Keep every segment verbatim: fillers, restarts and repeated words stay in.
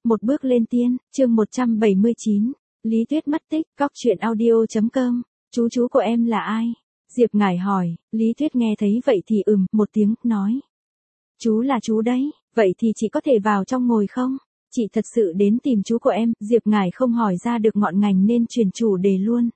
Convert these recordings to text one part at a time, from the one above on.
Một bước lên tiên, chương một trăm bảy mươi chín, Lý Tuyết mất tích, cóc truyện audio chấm com, chú chú của em là ai? Diệp Ngải hỏi, Lý Tuyết nghe thấy vậy thì ừm, một tiếng, nói. Chú là chú đấy, vậy thì chị có thể vào trong ngồi không? Chị thật sự đến tìm chú của em, Diệp Ngải không hỏi ra được ngọn ngành nên chuyển chủ đề luôn.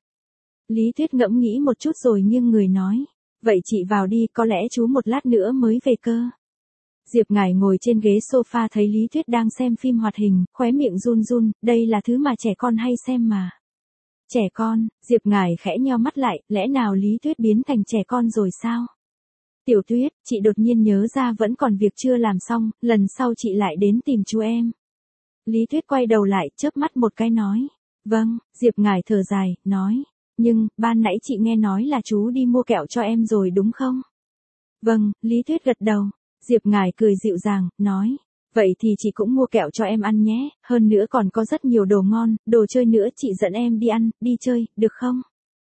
Lý Tuyết ngẫm nghĩ một chút rồi nghiêng người nói, vậy chị vào đi, có lẽ chú một lát nữa mới về cơ. Diệp Ngải ngồi trên ghế sofa thấy Lý Tuyết đang xem phim hoạt hình, khóe miệng run run, đây là thứ mà trẻ con hay xem mà. Trẻ con, Diệp Ngải khẽ nheo mắt lại, lẽ nào Lý Tuyết biến thành trẻ con rồi sao? Tiểu Tuyết, chị đột nhiên nhớ ra vẫn còn việc chưa làm xong, lần sau chị lại đến tìm chú em. Lý Tuyết quay đầu lại, chớp mắt một cái nói. Vâng, Diệp Ngải thở dài, nói. Nhưng, ban nãy chị nghe nói là chú đi mua kẹo cho em rồi đúng không? Vâng, Lý Tuyết gật đầu. Diệp Ngải cười dịu dàng, nói. Vậy thì chị cũng mua kẹo cho em ăn nhé, hơn nữa còn có rất nhiều đồ ngon, đồ chơi nữa, chị dẫn em đi ăn, đi chơi, được không?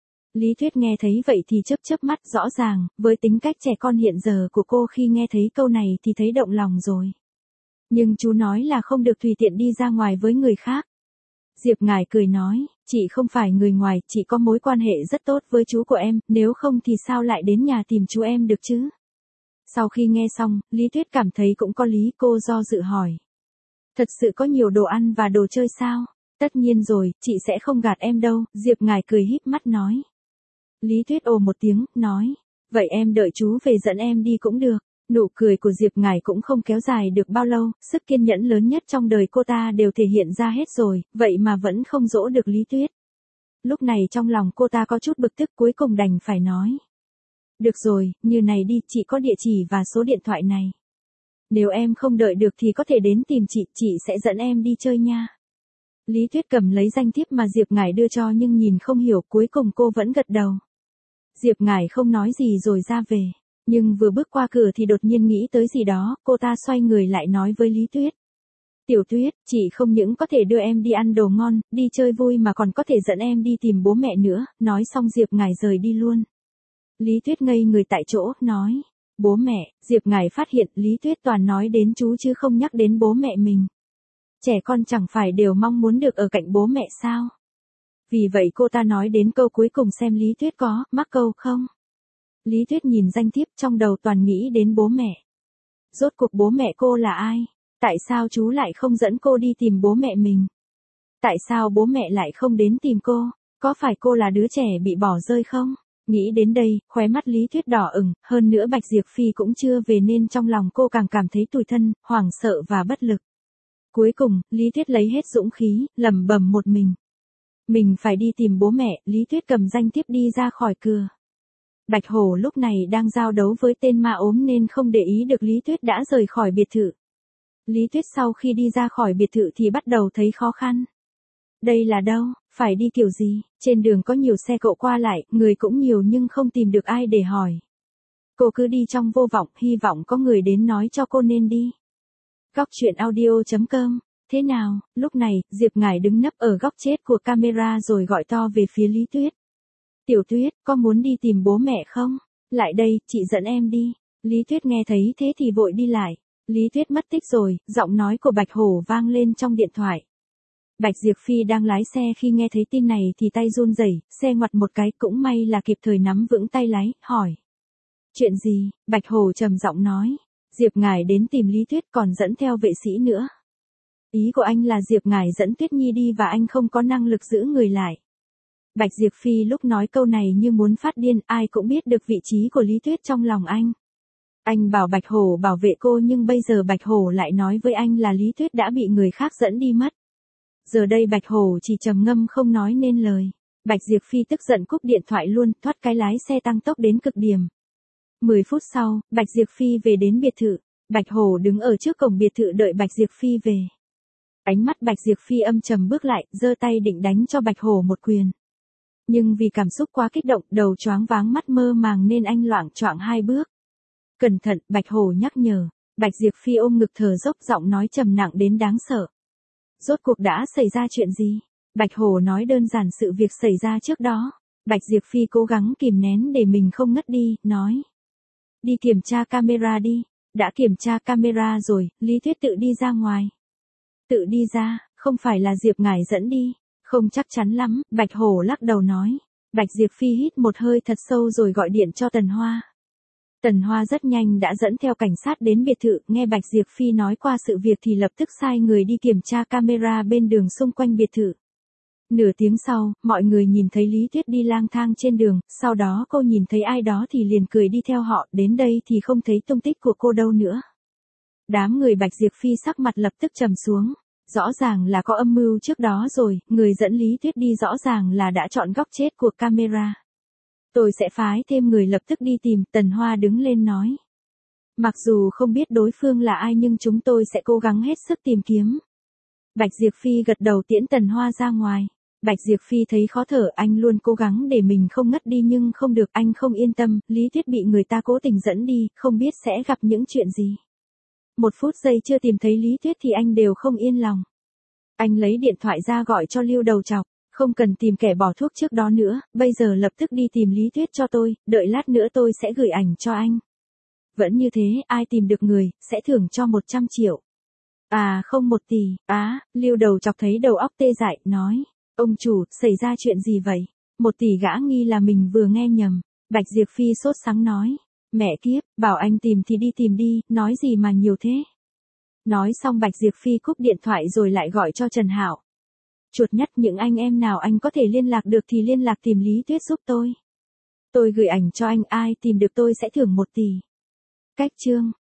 Lý Tuyết nghe thấy vậy thì chớp chớp mắt, rõ ràng, với tính cách trẻ con hiện giờ của cô khi nghe thấy câu này thì thấy động lòng rồi. Nhưng chú nói là không được tùy tiện đi ra ngoài với người khác. Diệp Ngải cười nói, chị không phải người ngoài, chị có mối quan hệ rất tốt với chú của em, nếu không thì sao lại đến nhà tìm chú em được chứ? Sau khi nghe xong, Lý Tuyết cảm thấy cũng có lý, cô do dự hỏi. Thật sự có nhiều đồ ăn và đồ chơi sao? Tất nhiên rồi, chị sẽ không gạt em đâu, Diệp Ngải cười híp mắt nói. Lý Tuyết ồ một tiếng, nói. Vậy em đợi chú về dẫn em đi cũng được. Nụ cười của Diệp Ngải cũng không kéo dài được bao lâu, sức kiên nhẫn lớn nhất trong đời cô ta đều thể hiện ra hết rồi, vậy mà vẫn không dỗ được Lý Tuyết. Lúc này trong lòng cô ta có chút bực tức, cuối cùng đành phải nói. Được rồi, như này đi, chị có địa chỉ và số điện thoại này. Nếu em không đợi được thì có thể đến tìm chị, chị sẽ dẫn em đi chơi nha. Lý Tuyết cầm lấy danh thiếp mà Diệp Ngải đưa cho nhưng nhìn không hiểu, cuối cùng cô vẫn gật đầu. Diệp Ngải không nói gì rồi ra về. Nhưng vừa bước qua cửa thì đột nhiên nghĩ tới gì đó, cô ta xoay người lại nói với Lý Tuyết. Tiểu Tuyết, chị không những có thể đưa em đi ăn đồ ngon, đi chơi vui mà còn có thể dẫn em đi tìm bố mẹ nữa, nói xong Diệp Ngải rời đi luôn. Lý Tuyết ngây người tại chỗ, nói. Bố mẹ, Diệp Ngải phát hiện Lý Tuyết toàn nói đến chú chứ không nhắc đến bố mẹ mình. Trẻ con chẳng phải đều mong muốn được ở cạnh bố mẹ sao? Vì vậy cô ta nói đến câu cuối cùng xem Lý Tuyết có mắc câu không? Lý Tuyết nhìn danh thiếp trong đầu toàn nghĩ đến bố mẹ. Rốt cuộc bố mẹ cô là ai? Tại sao chú lại không dẫn cô đi tìm bố mẹ mình? Tại sao bố mẹ lại không đến tìm cô? Có phải cô là đứa trẻ bị bỏ rơi không? Nghĩ đến đây, khóe mắt Lý Tuyết đỏ ửng, hơn nữa Bạch Diệp Phi cũng chưa về nên trong lòng cô càng cảm thấy tủi thân, hoảng sợ và bất lực. Cuối cùng, Lý Tuyết lấy hết dũng khí, lẩm bẩm một mình. Mình phải đi tìm bố mẹ, Lý Tuyết cầm danh thiếp đi ra khỏi cửa. Bạch Hổ lúc này đang giao đấu với tên ma ốm nên không để ý được Lý Tuyết đã rời khỏi biệt thự. Lý Tuyết sau khi đi ra khỏi biệt thự thì bắt đầu thấy khó khăn. Đây là đâu, phải đi kiểu gì, trên đường có nhiều xe cộ qua lại, người cũng nhiều nhưng không tìm được ai để hỏi. Cô cứ đi trong vô vọng, hy vọng có người đến nói cho cô nên đi. Cóc truyện audio chấm com, thế nào, lúc này, Diệp Ngải đứng nấp ở góc chết của camera rồi gọi to về phía Lý Tuyết. Tiểu Tuyết, có muốn đi tìm bố mẹ không? Lại đây, chị dẫn em đi. Lý Tuyết nghe thấy thế thì vội đi lại. Lý Tuyết mất tích rồi, giọng nói của Bạch Hổ vang lên trong điện thoại. Bạch Diệp Phi đang lái xe khi nghe thấy tin này thì tay run rẩy, xe ngoặt một cái, cũng may là kịp thời nắm vững tay lái, hỏi. Chuyện gì? Bạch Hổ trầm giọng nói. Diệp Ngải đến tìm Lý Tuyết còn dẫn theo vệ sĩ nữa. Ý của anh là Diệp Ngải dẫn Tuyết Nhi đi và anh không có năng lực giữ người lại. Bạch Diệp Phi lúc nói câu này như muốn phát điên, ai cũng biết được vị trí của Lý Tuyết trong lòng anh. Anh bảo Bạch Hổ bảo vệ cô nhưng bây giờ Bạch Hổ lại nói với anh là Lý Tuyết đã bị người khác dẫn đi mất. Giờ đây Bạch Hổ chỉ trầm ngâm không nói nên lời. Bạch Diệp Phi tức giận cúp điện thoại luôn, thoát cái lái xe tăng tốc đến cực điểm. mười phút sau, Bạch Diệp Phi về đến biệt thự. Bạch Hổ đứng ở trước cổng biệt thự đợi Bạch Diệp Phi về. Ánh mắt Bạch Diệp Phi âm trầm bước lại, giơ tay định đánh cho Bạch Hổ một quyền. Nhưng vì cảm xúc quá kích động, đầu choáng váng mắt mơ màng nên anh loạng choạng hai bước. Cẩn thận, Bạch Hổ nhắc nhở. Bạch Diệp Phi ôm ngực thở dốc, giọng nói trầm nặng đến đáng sợ. Rốt cuộc đã xảy ra chuyện gì? Bạch Hổ nói đơn giản sự việc xảy ra trước đó. Bạch Diệp Phi cố gắng kìm nén để mình không ngất đi, nói. Đi kiểm tra camera đi. Đã kiểm tra camera rồi, Lý Tuyết tự đi ra ngoài. Tự đi ra, không phải là Diệp ngài dẫn đi. Không chắc chắn lắm, Bạch Hổ lắc đầu nói. Bạch Diệp Phi hít một hơi thật sâu rồi gọi điện cho Tần Hoa. Tần Hoa rất nhanh đã dẫn theo cảnh sát đến biệt thự, nghe Bạch Diệp Phi nói qua sự việc thì lập tức sai người đi kiểm tra camera bên đường xung quanh biệt thự. Nửa tiếng sau, mọi người nhìn thấy Lý Tuyết đi lang thang trên đường, sau đó cô nhìn thấy ai đó thì liền cười đi theo họ, đến đây thì không thấy tung tích của cô đâu nữa. Đám người Bạch Diệp Phi sắc mặt lập tức trầm xuống. Rõ ràng là có âm mưu trước đó rồi, người dẫn Lý Tuyết đi rõ ràng là đã chọn góc chết của camera. Tôi sẽ phái thêm người lập tức đi tìm, Tần Hoa đứng lên nói. Mặc dù không biết đối phương là ai nhưng chúng tôi sẽ cố gắng hết sức tìm kiếm. Bạch Diệp Phi gật đầu tiễn Tần Hoa ra ngoài. Bạch Diệp Phi thấy khó thở, anh luôn cố gắng để mình không ngất đi nhưng không được, anh không yên tâm, Lý Tuyết bị người ta cố tình dẫn đi, không biết sẽ gặp những chuyện gì. Một phút giây chưa tìm thấy Lý Tuyết thì anh đều không yên lòng. Anh lấy điện thoại ra gọi cho Lưu Đầu Chọc, không cần tìm kẻ bỏ thuốc trước đó nữa, bây giờ lập tức đi tìm Lý Tuyết cho tôi, đợi lát nữa tôi sẽ gửi ảnh cho anh. Vẫn như thế, ai tìm được người, sẽ thưởng cho một trăm triệu. À không một tỷ, á, à, Lưu Đầu Chọc thấy đầu óc tê dại, nói. Ông chủ, xảy ra chuyện gì vậy? Một tỷ gã nghi là mình vừa nghe nhầm. Bạch Diệp Phi sốt sắng nói. Mẹ kiếp, bảo anh tìm thì đi tìm đi, nói gì mà nhiều thế. Nói xong Bạch Diệp Phi cúp điện thoại rồi lại gọi cho Trần Hạo. Chuột nhắt, những anh em nào anh có thể liên lạc được thì liên lạc tìm Lý Tuyết giúp tôi. Tôi gửi ảnh cho anh, ai tìm được tôi sẽ thưởng một tỷ. Cách chương